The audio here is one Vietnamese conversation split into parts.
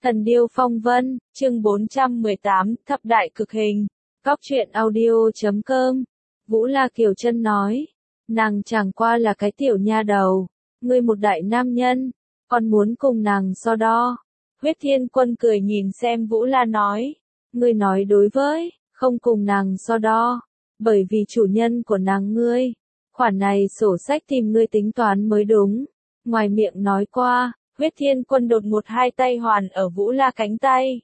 Thần điêu phong vân, chương 418, thập đại cực hình. Cóc truyện audio.com. Vũ La Kiều Trân nói, nàng chẳng qua là cái tiểu nha đầu, ngươi một đại nam nhân, còn muốn cùng nàng so đo. Huyết Thiên Quân cười nhìn xem Vũ La nói, ngươi nói đối với, không cùng nàng so đo, bởi vì chủ nhân của nàng ngươi, khoản này sổ sách tìm ngươi tính toán mới đúng. Ngoài miệng nói qua, Huyết Thiên Quân đột một hai tay hoàn ở Vũ La cánh tay.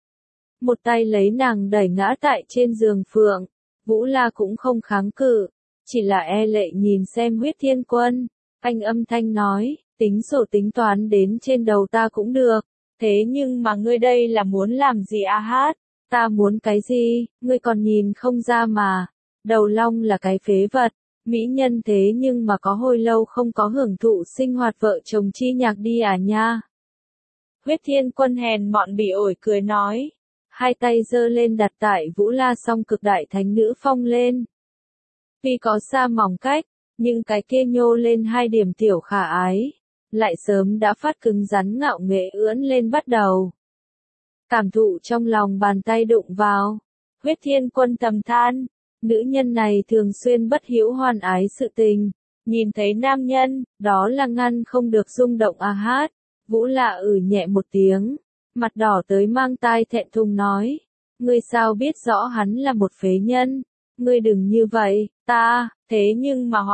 Một tay lấy nàng đẩy ngã tại trên giường phượng, Vũ La cũng không kháng cự, chỉ là e lệ nhìn xem Huyết Thiên Quân, anh âm thanh nói, tính sổ tính toán đến trên đầu ta cũng được, thế nhưng mà ngươi đây là muốn làm gì a hát, ta muốn cái gì, ngươi còn nhìn không ra mà, đầu long là cái phế vật. Mỹ nhân thế nhưng mà có hồi lâu không có hưởng thụ sinh hoạt vợ chồng chi nhạc đi à nha. Huyết Thiên Quân hèn mọn bỉ ổi cười nói, hai tay giơ lên đặt tại Vũ La song cực đại thánh nữ phong lên. Tuy có xa mỏng cách, nhưng cái kia nhô lên hai điểm tiểu khả ái, lại sớm đã phát cứng rắn ngạo nghễ ưỡn lên bắt đầu. Cảm thụ trong lòng bàn tay đụng vào, Huyết Thiên Quân thầm than. Nữ nhân này thường xuyên bất hữu hoan ái sự tình, nhìn thấy nam nhân, đó là ngăn không được rung động a hát. Vũ La nhẹ một tiếng, mặt đỏ tới mang tai thẹn thùng nói, ngươi sao biết rõ hắn là một phế nhân, ngươi đừng như vậy, ta, thế nhưng mà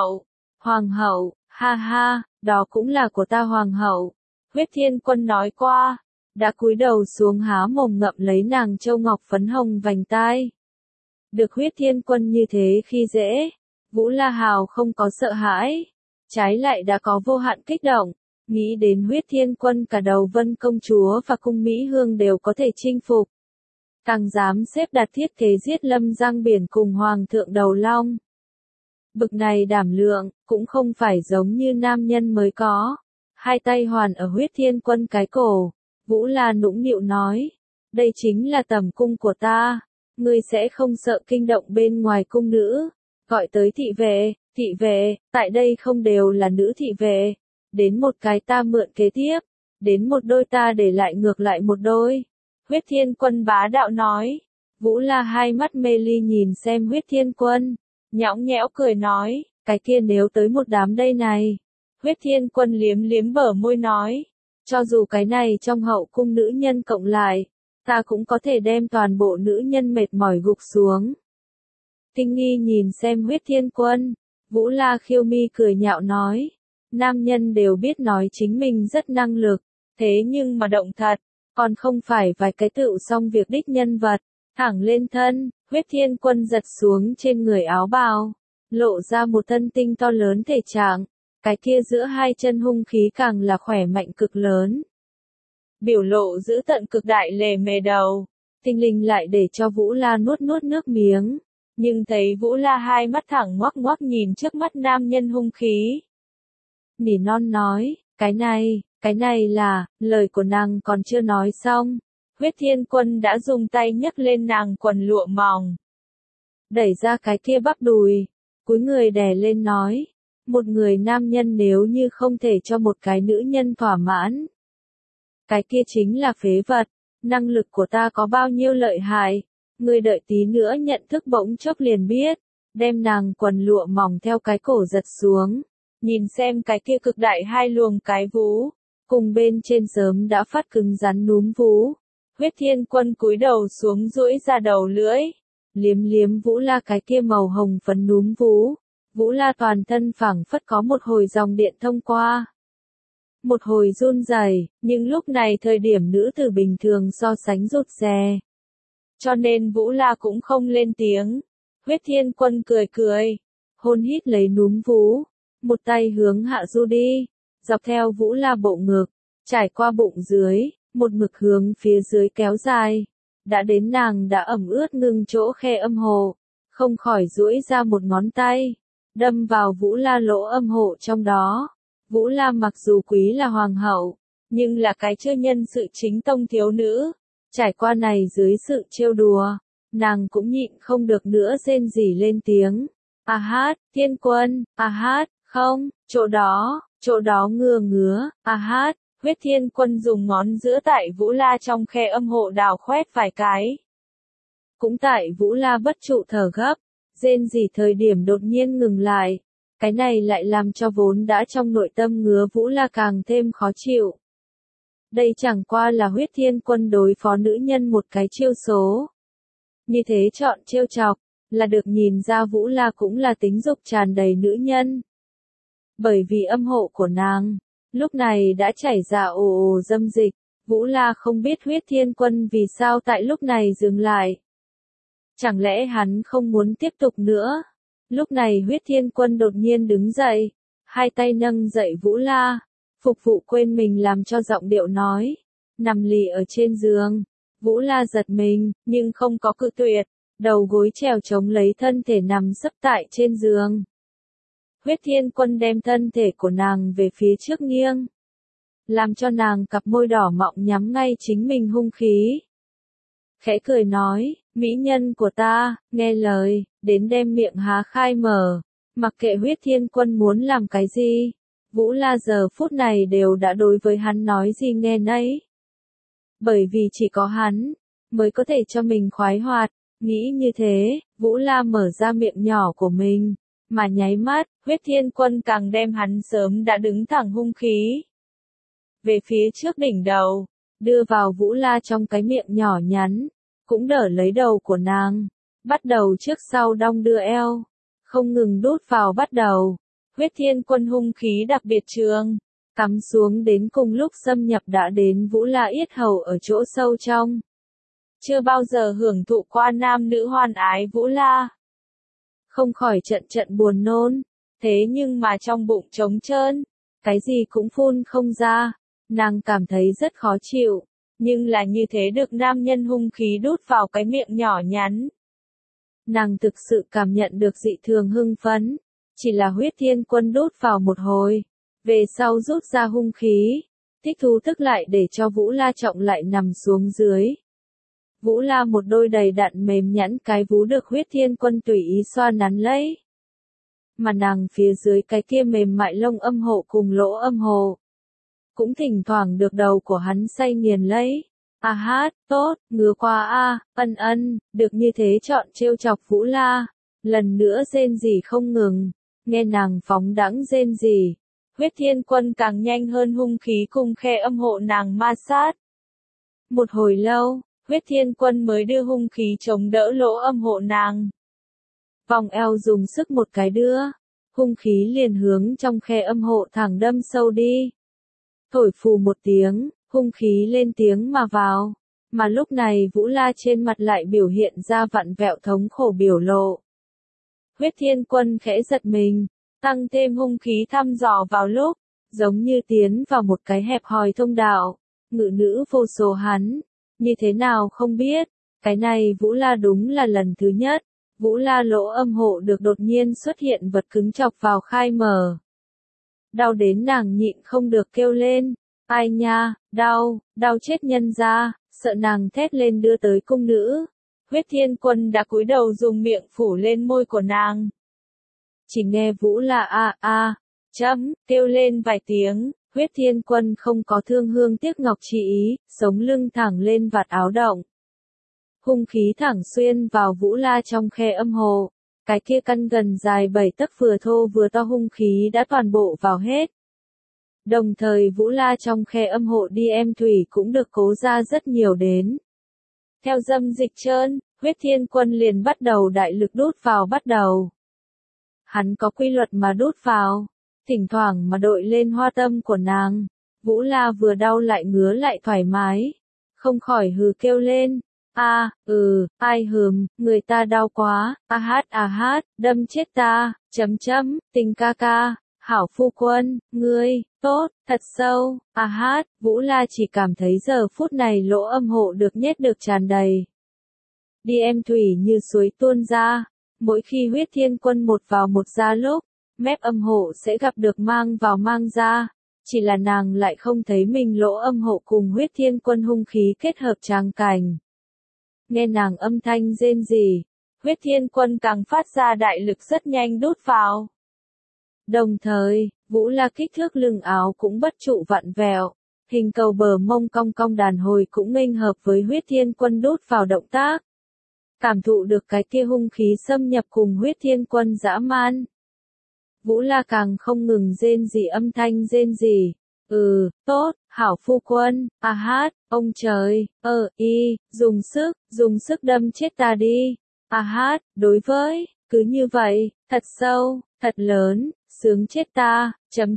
hoàng hậu, ha ha, đó cũng là của ta hoàng hậu. Huyết Thiên Quân nói qua, đã cúi đầu xuống há mồm ngậm lấy nàng châu ngọc phấn hồng vành tai. Được Huyết Thiên Quân như thế khi dễ, Vũ La Hào không có sợ hãi, trái lại đã có vô hạn kích động, nghĩ đến Huyết Thiên Quân cả đầu Vân công chúa và cung Mỹ Hương đều có thể chinh phục. Càng dám xếp đặt thiết kế giết Lâm Giang Biển cùng Hoàng thượng Đầu Long. Bực này đảm lượng, cũng không phải giống như nam nhân mới có. Hai tay hoàn ở Huyết Thiên Quân cái cổ, Vũ La nũng nịu nói, đây chính là tầm cung của ta. Ngươi sẽ không sợ kinh động bên ngoài cung nữ, gọi tới thị vệ, tại đây không đều là nữ thị vệ, đến một cái ta mượn kế tiếp, đến một đôi ta để lại ngược lại một đôi. Huyết Thiên Quân bá đạo nói, Vũ La hai mắt mê ly nhìn xem Huyết Thiên Quân, nhõng nhẽo cười nói, cái kia nếu tới một đám đây này. Huyết Thiên Quân liếm liếm bờ môi nói, cho dù cái này trong hậu cung nữ nhân cộng lại, ta cũng có thể đem toàn bộ nữ nhân mệt mỏi gục xuống. Kinh nghi nhìn xem Huyết Thiên Quân, Vũ La khiêu mi cười nhạo nói, nam nhân đều biết nói chính mình rất năng lực, thế nhưng mà động thật, còn không phải vài cái tựu xong việc đích nhân vật, thẳng lên thân, Huyết Thiên Quân giật xuống trên người áo bào, lộ ra một thân tinh to lớn thể trạng, cái kia giữa hai chân hung khí càng là khỏe mạnh cực lớn. Biểu lộ giữ tận cực đại lề mề đầu, tinh linh lại để cho Vũ La nuốt nước miếng, nhưng thấy Vũ La hai mắt thẳng ngoắc ngoắc nhìn trước mắt nam nhân hung khí. Nỉ non nói, cái này là, lời của nàng còn chưa nói xong, Huyết Thiên Quân đã dùng tay nhấc lên nàng quần lụa mỏng. Đẩy ra cái kia bắp đùi, cúi người đè lên nói, một người nam nhân nếu như không thể cho một cái nữ nhân thỏa mãn. Cái kia chính là phế vật, năng lực của ta có bao nhiêu lợi hại, ngươi đợi tí nữa nhận thức bỗng chốc liền biết, đem nàng quần lụa mỏng theo cái cổ giật xuống, nhìn xem cái kia cực đại hai luồng cái vú, cùng bên trên sớm đã phát cứng rắn núm vú. Huyết Thiên Quân cúi đầu xuống duỗi ra đầu lưỡi, liếm liếm Vũ La cái kia màu hồng phấn núm vú, Vũ La toàn thân phảng phất có một hồi dòng điện thông qua. Một hồi run rẩy, nhưng lúc này thời điểm nữ tử bình thường so sánh rụt rè. Cho nên Vũ La cũng không lên tiếng. Huyết Thiên Quân cười, hôn hít lấy núm vú, một tay hướng hạ du đi, dọc theo Vũ La bộ ngực, trải qua bụng dưới, một mực hướng phía dưới kéo dài. Đã đến nàng đã ẩm ướt ngưng chỗ khe âm hộ, không khỏi duỗi ra một ngón tay, đâm vào Vũ La lỗ âm hộ trong đó. Vũ La mặc dù quý là hoàng hậu, nhưng là cái chưa nhân sự chính tông thiếu nữ, trải qua này dưới sự trêu đùa, nàng cũng nhịn không được nữa rên rỉ lên tiếng. A hát, Thiên Quân, a hát, không, chỗ đó ngứa, a hát. Huyết Thiên Quân dùng ngón giữa tại Vũ La trong khe âm hộ đào khoét vài cái. Cũng tại Vũ La bất trụ thở gấp, rên rỉ thời điểm đột nhiên ngừng lại. Cái này lại làm cho vốn đã trong nội tâm ngứa Vũ La càng thêm khó chịu. Đây chẳng qua là Huyết Thiên Quân đối phó nữ nhân một cái chiêu số. Như thế chọn trêu chọc, là được nhìn ra Vũ La cũng là tính dục tràn đầy nữ nhân. Bởi vì âm hộ của nàng, lúc này đã chảy ra ồ ồ dâm dịch, Vũ La không biết Huyết Thiên Quân vì sao tại lúc này dừng lại. Chẳng lẽ hắn không muốn tiếp tục nữa? Lúc này Huyết Thiên Quân đột nhiên đứng dậy, hai tay nâng dậy Vũ La, phục vụ quên mình làm cho giọng điệu nói, nằm lì ở trên giường. Vũ La giật mình, nhưng không có cự tuyệt, đầu gối trèo chống lấy thân thể nằm sấp tại trên giường. Huyết Thiên Quân đem thân thể của nàng về phía trước nghiêng, làm cho nàng cặp môi đỏ mọng nhắm ngay chính mình hung khí. Khẽ cười nói, mỹ nhân của ta, nghe lời, đến đem miệng há khai mở, mặc kệ Huyết Thiên Quân muốn làm cái gì, Vũ La giờ phút này đều đã đối với hắn nói gì nghe nấy. Bởi vì chỉ có hắn, mới có thể cho mình khoái hoạt, nghĩ như thế, Vũ La mở ra miệng nhỏ của mình, mà nháy mắt, Huyết Thiên Quân càng đem hắn sớm đã đứng thẳng hung khí. Về phía trước đỉnh đầu, đưa vào Vũ La trong cái miệng nhỏ nhắn, cũng đỡ lấy đầu của nàng, bắt đầu trước sau đong đưa eo, không ngừng đút vào bắt đầu. Huyết Thiên Quân hung khí đặc biệt trường, cắm xuống đến cùng lúc xâm nhập đã đến Vũ La yết hầu ở chỗ sâu trong. Chưa bao giờ hưởng thụ qua nam nữ hoan ái Vũ La. Không khỏi trận trận buồn nôn, thế nhưng mà trong bụng trống trơn, cái gì cũng phun không ra, nàng cảm thấy rất khó chịu, nhưng là như thế được nam nhân hung khí đút vào cái miệng nhỏ nhắn. Nàng thực sự cảm nhận được dị thường hưng phấn, chỉ là Huyết Thiên Quân đút vào một hồi, về sau rút ra hung khí, thích thú thức lại để cho Vũ La trọng lại nằm xuống dưới. Vũ La một đôi đầy đặn mềm nhẵn cái vú được Huyết Thiên Quân tùy ý xoa nắn lấy. Mà nàng phía dưới cái kia mềm mại lông âm hộ cùng lỗ âm hộ, cũng thỉnh thoảng được đầu của hắn say nghiền lấy. A hát, tốt, ngứa quá a, ân, được như thế chọn trêu chọc Vũ La, lần nữa rên rỉ không ngừng, nghe nàng phóng đãng rên rỉ, Huyết Thiên Quân càng nhanh hơn hung khí cùng khe âm hộ nàng ma sát. Một hồi lâu, Huyết Thiên Quân mới đưa hung khí chống đỡ lỗ âm hộ nàng. Vòng eo dùng sức một cái đưa, hung khí liền hướng trong khe âm hộ thẳng đâm sâu đi. Thổi phù một tiếng, hung khí lên tiếng mà vào, mà lúc này Vũ La trên mặt lại biểu hiện ra vặn vẹo thống khổ biểu lộ. Huyết Thiên Quân khẽ giật mình, tăng thêm hung khí thăm dò vào lúc, giống như tiến vào một cái hẹp hòi thông đạo, ngự nữ vô số hắn, như thế nào không biết, cái này Vũ La đúng là lần thứ nhất, Vũ La lỗ âm hộ được đột nhiên xuất hiện vật cứng chọc vào khai mở. Đau đến nàng nhịn không được kêu lên, ai nha, đau chết nhân ra, sợ nàng thét lên đưa tới cung nữ. Huyết Thiên Quân đã cúi đầu dùng miệng phủ lên môi của nàng. Chỉ nghe Vũ La kêu lên vài tiếng, Huyết Thiên Quân không có thương hương tiếc ngọc chỉ ý, sống lưng thẳng lên vạt áo động. Hung khí thẳng xuyên vào Vũ La trong khe âm hộ, cái kia căn gần dài 7 tấc vừa thô vừa to hung khí đã toàn bộ vào hết. Đồng thời Vũ La trong khe âm hộ đi em thủy cũng được cố ra rất nhiều đến. Theo dâm dịch trơn, Huyết Thiên Quân liền bắt đầu đại lực đút vào bắt đầu. Hắn có quy luật mà đút vào, thỉnh thoảng mà đội lên hoa tâm của nàng. Vũ La vừa đau lại ngứa lại thoải mái, không khỏi hừ kêu lên. Ai hừm, người ta đau quá, hát, đâm chết ta, tình ca ca, hảo phu quân, ngươi, tốt, thật sâu, hát, Vũ La chỉ cảm thấy giờ phút này lỗ âm hộ được nhét được tràn đầy. Đi em thủy như suối tuôn ra, mỗi khi Huyết Thiên Quân một vào một ra lúc, mép âm hộ sẽ gặp được mang vào mang ra, chỉ là nàng lại không thấy mình lỗ âm hộ cùng Huyết Thiên Quân hung khí kết hợp tràng cảnh. Nghe nàng âm thanh rên rỉ, Huyết Thiên Quân càng phát ra đại lực rất nhanh đút vào. Đồng thời, Vũ La kích thước lưng áo cũng bất trụ vặn vẹo, hình cầu bờ mông cong cong đàn hồi cũng nghênh hợp với Huyết Thiên Quân đút vào động tác. Cảm thụ được cái kia hung khí xâm nhập cùng Huyết Thiên Quân dã man. Vũ La càng không ngừng rên rỉ âm thanh rên rỉ. Tốt, hảo phu quân, hát, ông trời, dùng sức đâm chết ta đi. Hát, đối với, cứ như vậy, thật sâu, thật lớn, sướng chết ta,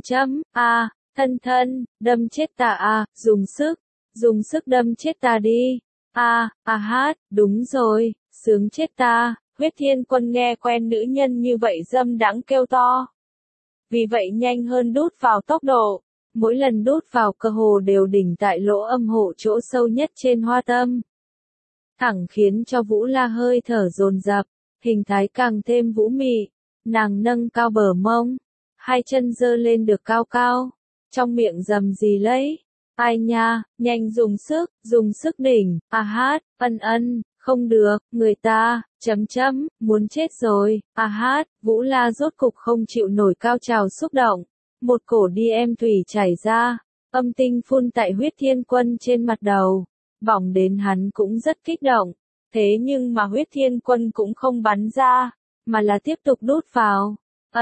thân, đâm chết ta dùng sức đâm chết ta đi. Hát, đúng rồi, sướng chết ta. Huyết Thiên Quân nghe quen nữ nhân như vậy dâm đãng kêu to. Vì vậy nhanh hơn đút vào tốc độ, mỗi lần đút vào cơ hồ đều đỉnh tại lỗ âm hộ chỗ sâu nhất trên hoa tâm. Thẳng khiến cho Vũ La hơi thở dồn dập, hình thái càng thêm vũ mị, nàng nâng cao bờ mông, hai chân giơ lên được cao cao, trong miệng rầm rì lấy. Ai nha, nhanh dùng sức đỉnh, hát, không được, người ta, muốn chết rồi, hát, Vũ La rốt cục không chịu nổi cao trào xúc động, một cổ đi em thủy chảy ra, âm tinh phun tại Huyết Thiên Quân trên mặt đầu, bỏng đến hắn cũng rất kích động, thế nhưng mà Huyết Thiên Quân cũng không bắn ra, mà là tiếp tục đút vào,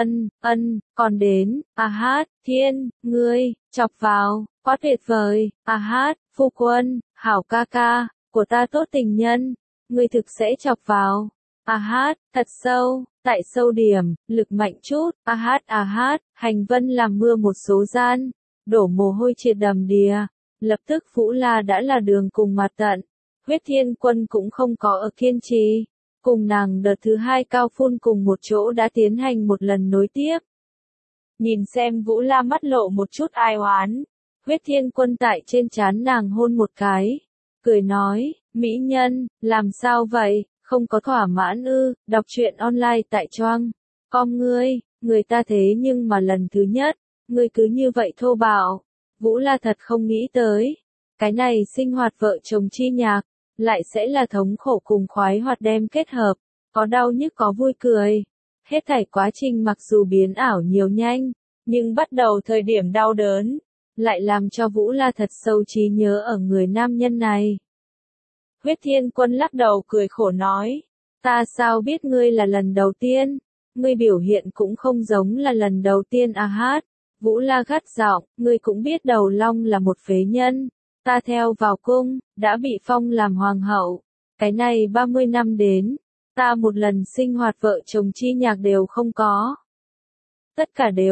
còn đến, hát, ngươi, chọc vào, quá tuyệt vời, hát, phu quân, hảo ca ca, của ta tốt tình nhân, ngươi thực sẽ chọc vào, hát, thật sâu, tại sâu điểm, lực mạnh chút, hát, hành vân làm mưa một số gian, đổ mồ hôi triệt đầm đìa, lập tức Vũ La đã là đường cùng mặt tận, Huyết Thiên Quân cũng không có ở kiên trì, cùng nàng đợt thứ hai cao phun cùng một chỗ đã tiến hành một lần nối tiếp. Nhìn xem Vũ La mắt lộ một chút ai oán, Huyết Thiên Quân tại trên trán nàng hôn một cái, cười nói, mỹ nhân, làm sao vậy, không có thỏa mãn ư, đọc truyện online tại Choang. Người ta thế nhưng mà lần thứ nhất, ngươi cứ như vậy thô bạo. Vũ La thật không nghĩ tới, cái này sinh hoạt vợ chồng chi nhạc, lại sẽ là thống khổ cùng khoái hoạt đem kết hợp, có đau nhức có vui cười. Hết thảy quá trình mặc dù biến ảo nhiều nhanh, nhưng bắt đầu thời điểm đau đớn, lại làm cho Vũ La thật sâu trí nhớ ở người nam nhân này. Huyết Thiên Quân lắc đầu cười khổ nói, ta sao biết ngươi là lần đầu tiên, ngươi biểu hiện cũng không giống là lần đầu tiên hát. Vũ La gắt giọng, ngươi cũng biết đầu long là một phế nhân, ta theo vào cung, đã bị phong làm hoàng hậu, cái này 30 năm đến, ta một lần sinh hoạt vợ chồng chi nhạc đều không có. Tất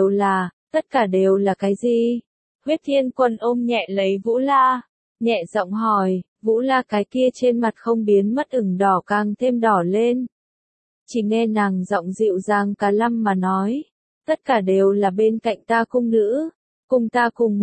cả đều là cái gì? Huyết Thiên Quân ôm nhẹ lấy Vũ La, nhẹ giọng hỏi, Vũ La cái kia trên mặt không biến mất ửng đỏ càng thêm đỏ lên. Chỉ nghe nàng giọng dịu dàng cả lăm mà nói, tất cả đều là bên cạnh ta cung nữ, cùng ta cùng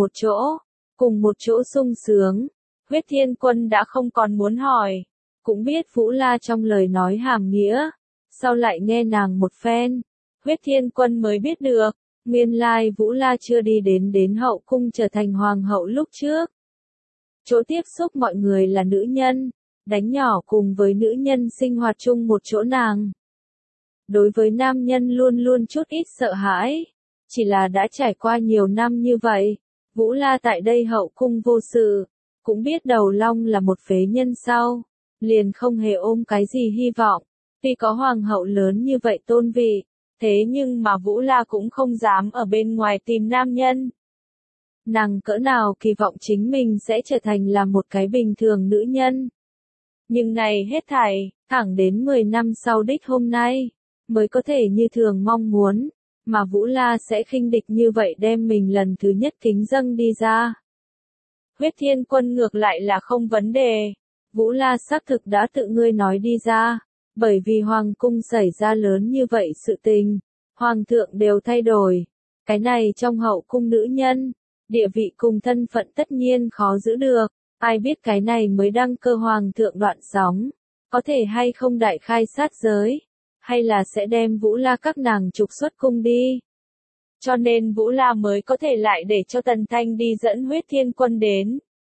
một chỗ sung sướng. Huyết Thiên Quân đã không còn muốn hỏi, cũng biết Vũ La trong lời nói hàm nghĩa, sau lại nghe nàng một phen, Huyết Thiên Quân mới biết được, nguyên lai Vũ La chưa đi đến hậu cung trở thành hoàng hậu lúc trước. Chỗ tiếp xúc mọi người là nữ nhân, đánh nhỏ cùng với nữ nhân sinh hoạt chung một chỗ nàng. Đối với nam nhân luôn luôn chút ít sợ hãi, chỉ là đã trải qua nhiều năm như vậy, Vũ La tại đây hậu cung vô sự, cũng biết đầu long là một phế nhân sau, liền không hề ôm cái gì hy vọng, tuy có hoàng hậu lớn như vậy tôn vị, thế nhưng mà Vũ La cũng không dám ở bên ngoài tìm nam nhân. Nàng cỡ nào kỳ vọng chính mình sẽ trở thành là một cái bình thường nữ nhân. Nhưng này hết thảy, thẳng đến 10 năm sau đích hôm nay, mới có thể như thường mong muốn, mà Vũ La sẽ khinh địch như vậy đem mình lần thứ nhất kính dâng đi ra. Huyết Thiên Quân ngược lại là không vấn đề, Vũ La xác thực đã tự ngươi nói đi ra, bởi vì hoàng cung xảy ra lớn như vậy sự tình, hoàng thượng đều thay đổi, cái này trong hậu cung nữ nhân, địa vị cùng thân phận tất nhiên khó giữ được, ai biết cái này mới đăng cơ hoàng thượng đoạn sóng, có thể hay không đại khai sát giới, hay là sẽ đem Vũ La các nàng trục xuất cung đi. Cho nên Vũ La mới có thể lại để cho Tần Thanh đi dẫn Huyết Thiên Quân đến.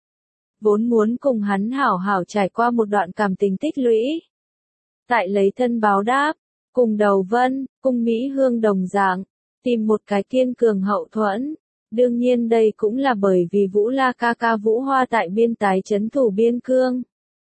Vốn muốn cùng hắn hảo hảo trải qua một đoạn cảm tình tích lũy. Tại lấy thân báo đáp, cùng Đầu Vân, cùng Mỹ Hương đồng dạng, tìm một cái kiên cường hậu thuẫn, Đương nhiên đây cũng là bởi vì Vũ La ca ca Vũ Hoa tại biên tái trấn thủ biên cương.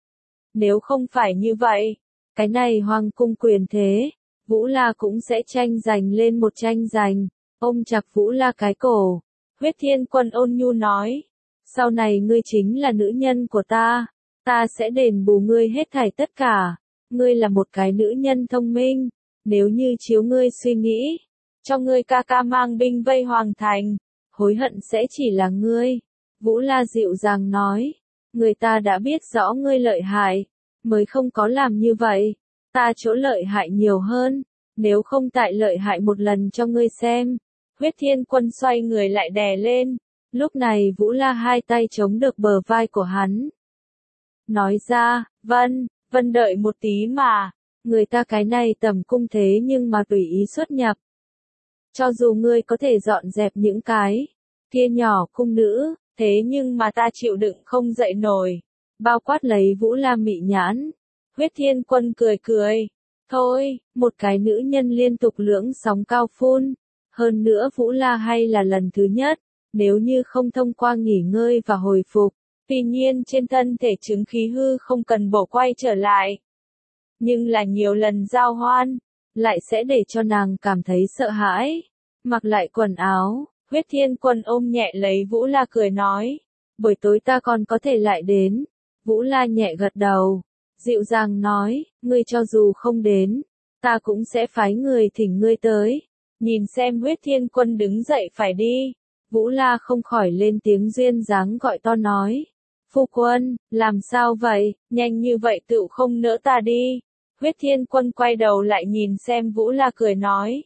Nếu không phải như vậy, cái này hoàng cung quyền thế, Vũ La cũng sẽ tranh giành lên một tranh giành. Ôm chặt Vũ La cái cổ, Huyết Thiên Quân ôn nhu nói, sau này ngươi chính là nữ nhân của ta sẽ đền bù ngươi hết thảy tất cả, ngươi là một cái nữ nhân thông minh, nếu như chiếu ngươi suy nghĩ, cho ngươi ca ca mang binh vây hoàng thành, hối hận sẽ chỉ là ngươi. Vũ La dịu dàng nói, người ta đã biết rõ ngươi lợi hại, mới không có làm như vậy, ta chỗ lợi hại nhiều hơn, nếu không tại lợi hại một lần cho ngươi xem. Huyết Thiên Quân xoay người lại đè lên, lúc này Vũ La hai tay chống được bờ vai của hắn. Nói ra, Vân đợi một tí mà, người ta cái này tầm cung thế nhưng mà tùy ý xuất nhập. Cho dù ngươi có thể dọn dẹp những cái kia nhỏ cung nữ, thế nhưng mà ta chịu đựng không dậy nổi. Bao quát lấy Vũ La mị nhãn. Huyết Thiên Quân cười. Thôi, một cái nữ nhân liên tục lưỡng sóng cao phun. Hơn nữa Vũ La hay là lần thứ nhất, nếu như không thông qua nghỉ ngơi và hồi phục, tuy nhiên trên thân thể chứng khí hư không cần bổ quay trở lại. Nhưng là nhiều lần giao hoan, lại sẽ để cho nàng cảm thấy sợ hãi. Mặc lại quần áo, Huyết Thiên Quân ôm nhẹ lấy Vũ La cười nói, buổi tối ta còn có thể lại đến. Vũ La nhẹ gật đầu, dịu dàng nói, ngươi cho dù không đến, ta cũng sẽ phái người thỉnh ngươi tới. Nhìn xem Huyết Thiên Quân đứng dậy phải đi, Vũ La không khỏi lên tiếng duyên dáng gọi to nói, phu quân, làm sao vậy, nhanh như vậy tự không nỡ ta đi. Huyết Thiên Quân quay đầu lại nhìn xem Vũ La cười nói.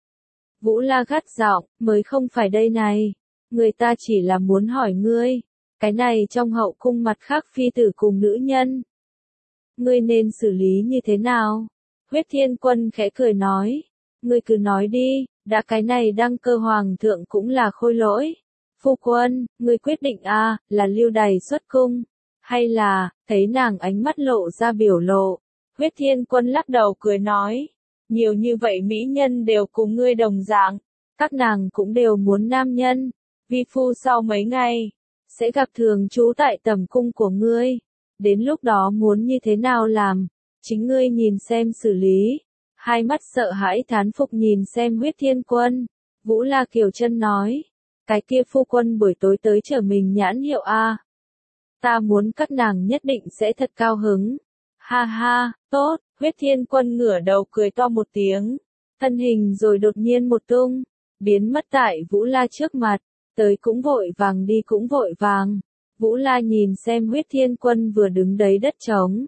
Vũ La gắt giọng, mới không phải đây này, người ta chỉ là muốn hỏi ngươi, cái này trong hậu cung mặt khác phi tử cùng nữ nhân. Ngươi nên xử lý như thế nào? Huyết Thiên Quân khẽ cười nói, ngươi cứ nói đi, đã cái này đăng cơ hoàng thượng cũng là khôi lỗi. Phu quân, ngươi quyết định là lưu đày xuất cung, hay là, thấy nàng ánh mắt lộ ra biểu lộ. Huyết Thiên Quân lắc đầu cười nói, nhiều như vậy mỹ nhân đều cùng ngươi đồng dạng, các nàng cũng đều muốn nam nhân, vi phu sau mấy ngày, sẽ gặp thường trú tại tầm cung của ngươi, đến lúc đó muốn như thế nào làm, chính ngươi nhìn xem xử lý. Hai mắt sợ hãi thán phục nhìn xem Huyết Thiên Quân, Vũ La Kiều Chân nói, cái kia phu quân buổi tối tới chở mình nhãn hiệu ta muốn các nàng nhất định sẽ thật cao hứng. Ha ha, tốt, Huyết Thiên Quân ngửa đầu cười to một tiếng, thân hình rồi đột nhiên một tung, biến mất tại Vũ La trước mặt, tới cũng vội vàng đi cũng vội vàng. Vũ La nhìn xem Huyết Thiên Quân vừa đứng đấy đất trống,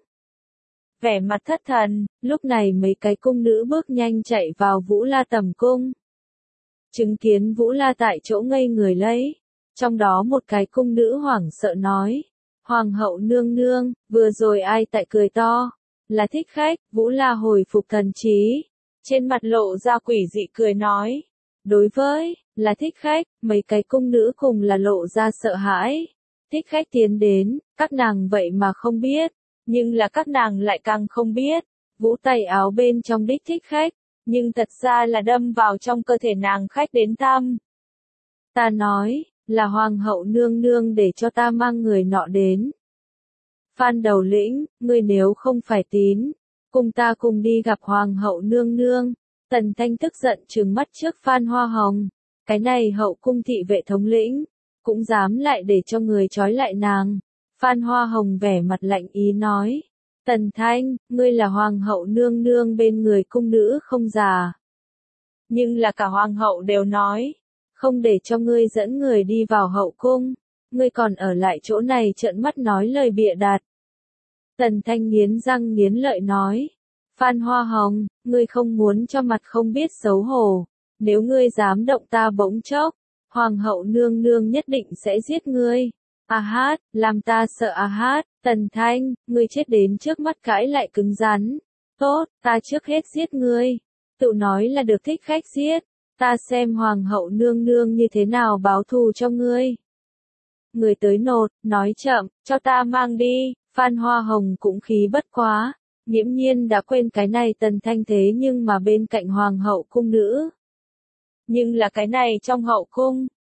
vẻ mặt thất thần, lúc này mấy cái cung nữ bước nhanh chạy vào Vũ La tầm cung. Chứng kiến Vũ La tại chỗ ngây người lấy, trong đó một cái cung nữ hoảng sợ nói, Hoàng hậu nương nương, vừa rồi ai tại cười to, là thích khách. Vũ La hồi phục thần trí, trên mặt lộ ra quỷ dị cười nói, đối với, là thích khách, mấy cái cung nữ cùng là lộ ra sợ hãi. Thích khách tiến đến, các nàng vậy mà không biết, nhưng là các nàng lại càng không biết, Vũ tay áo bên trong đích thích khách, nhưng thật ra là đâm vào trong cơ thể nàng khách đến thăm. Ta nói, là Hoàng hậu nương nương để cho ta mang người nọ đến. Phan Đầu Lĩnh, ngươi nếu không phải tín, cùng ta cùng đi gặp Hoàng hậu nương nương. Tần Thanh tức giận trừng mắt trước Phan Hoa Hồng, cái này hậu cung thị vệ thống lĩnh, cũng dám lại để cho người trói lại nàng. Phan Hoa Hồng vẻ mặt lạnh ý nói, Tần Thanh, ngươi là Hoàng hậu nương nương bên người cung nữ không già. Nhưng là cả Hoàng hậu đều nói, không để cho ngươi dẫn người đi vào hậu cung, ngươi còn ở lại chỗ này trợn mắt nói lời bịa đặt. Tần Thanh nghiến răng nghiến lợi nói, Phan Hoa Hồng, ngươi không muốn cho mặt không biết xấu hổ, nếu ngươi dám động ta bỗng chốc, Hoàng hậu nương nương nhất định sẽ giết ngươi. Hát, làm ta sợ hát, Tần Thanh, ngươi chết đến trước mắt cãi lại cứng rắn. Tốt, ta trước hết giết ngươi. Tự nói là được thích khách giết, ta xem Hoàng hậu nương nương như thế nào báo thù cho ngươi. Người tới nột, nói chậm, cho ta mang đi. Phan Hoa Hồng cũng khí bất quá, nghiễm nhiên đã quên cái này Tần Thanh thế nhưng mà bên cạnh Hoàng hậu cung nữ. Nhưng là cái này trong hậu cung,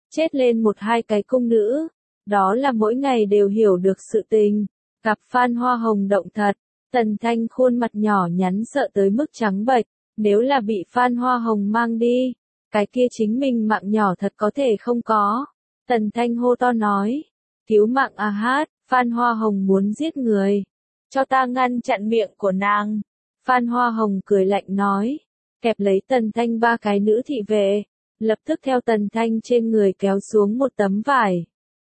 chết lên một hai cái cung nữ, đó là mỗi ngày đều hiểu được sự tình. Gặp Phan Hoa Hồng động thật, Tần Thanh khuôn mặt nhỏ nhắn sợ tới mức trắng bệch, nếu là bị Phan Hoa Hồng mang đi, cái kia chính mình mạng nhỏ thật có thể không có. Tần Thanh hô to nói, cứu mạng a hát, Phan Hoa Hồng muốn giết người, cho ta ngăn chặn miệng của nàng. Phan Hoa Hồng cười lạnh nói, kẹp lấy Tần Thanh ba cái nữ thị vệ, lập tức theo Tần Thanh trên người kéo xuống một tấm vải,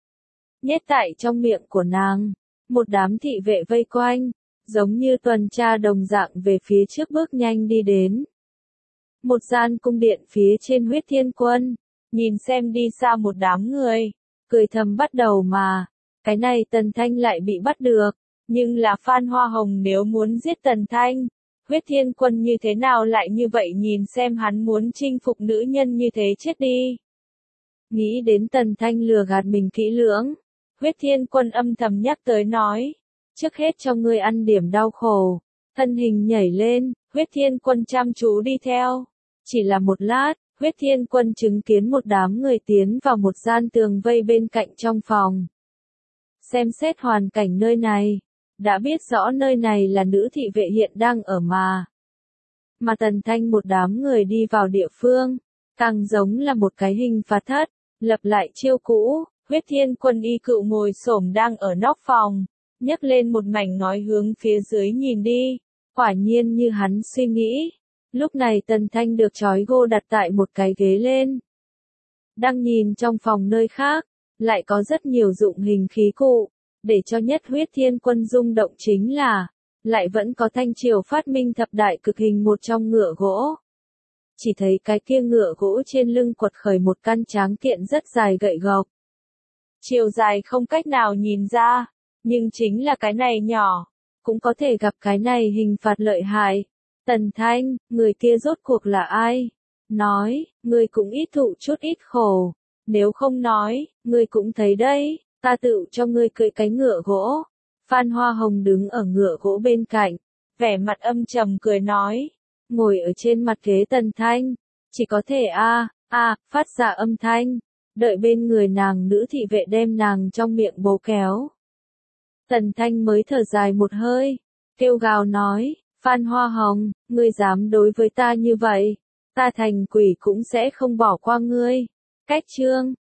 nhét tại trong miệng của nàng. Một đám thị vệ vây quanh, giống như tuần tra đồng dạng về phía trước bước nhanh đi đến. Một gian cung điện phía trên Huyết Thiên Quân, nhìn xem đi xa một đám người, cười thầm bắt đầu mà, cái này Tần Thanh lại bị bắt được, nhưng là Phan Hoa Hồng nếu muốn giết Tần Thanh, Huyết Thiên Quân như thế nào lại như vậy nhìn xem hắn muốn chinh phục nữ nhân như thế chết đi. Nghĩ đến Tần Thanh lừa gạt mình kỹ lưỡng, Huyết Thiên Quân âm thầm nhắc tới nói, trước hết cho ngươi ăn điểm đau khổ. Thân hình nhảy lên, Huyết Thiên Quân chăm chú đi theo. Chỉ là một lát, Huyết Thiên Quân chứng kiến một đám người tiến vào một gian tường vây bên cạnh trong phòng. Xem xét hoàn cảnh nơi này, đã biết rõ nơi này là nữ thị vệ hiện đang ở mà. Mà Tần Thanh một đám người đi vào địa phương, càng giống là một cái hình phạt thất, lập lại chiêu cũ. Huyết Thiên Quân y cựu ngồi xổm đang ở nóc phòng, nhấc lên một mảnh ngói hướng phía dưới nhìn đi, quả nhiên như hắn suy nghĩ. Lúc này Tần Thanh được trói gô đặt tại một cái ghế lên. Đang nhìn trong phòng nơi khác, lại có rất nhiều dụng hình khí cụ, để cho nhất Huyết Thiên Quân rung động chính là, lại vẫn có Thanh Triều phát minh thập đại cực hình một trong ngựa gỗ. Chỉ thấy cái kia ngựa gỗ trên lưng quật khởi một căn tráng kiện rất dài gậy gộc. Chiều dài không cách nào nhìn ra, nhưng chính là cái này nhỏ, cũng có thể gặp cái này hình phạt lợi hại. Tần Thanh, người kia rốt cuộc là ai? Nói, người cũng ít thụ chút ít khổ. Nếu không nói, người cũng thấy đấy, ta tự cho ngươi cưỡi cái ngựa gỗ. Phan Hoa Hồng đứng ở ngựa gỗ bên cạnh, vẻ mặt âm trầm cười nói, ngồi ở trên mặt ghế Tần Thanh, chỉ có thể phát ra âm thanh. Đợi bên người nàng nữ thị vệ đem nàng trong miệng bấu kéo. Tần Thanh mới thở dài một hơi, kêu gào nói, Phan Hoa Hồng, ngươi dám đối với ta như vậy, ta thành quỷ cũng sẽ không bỏ qua ngươi. Cách chương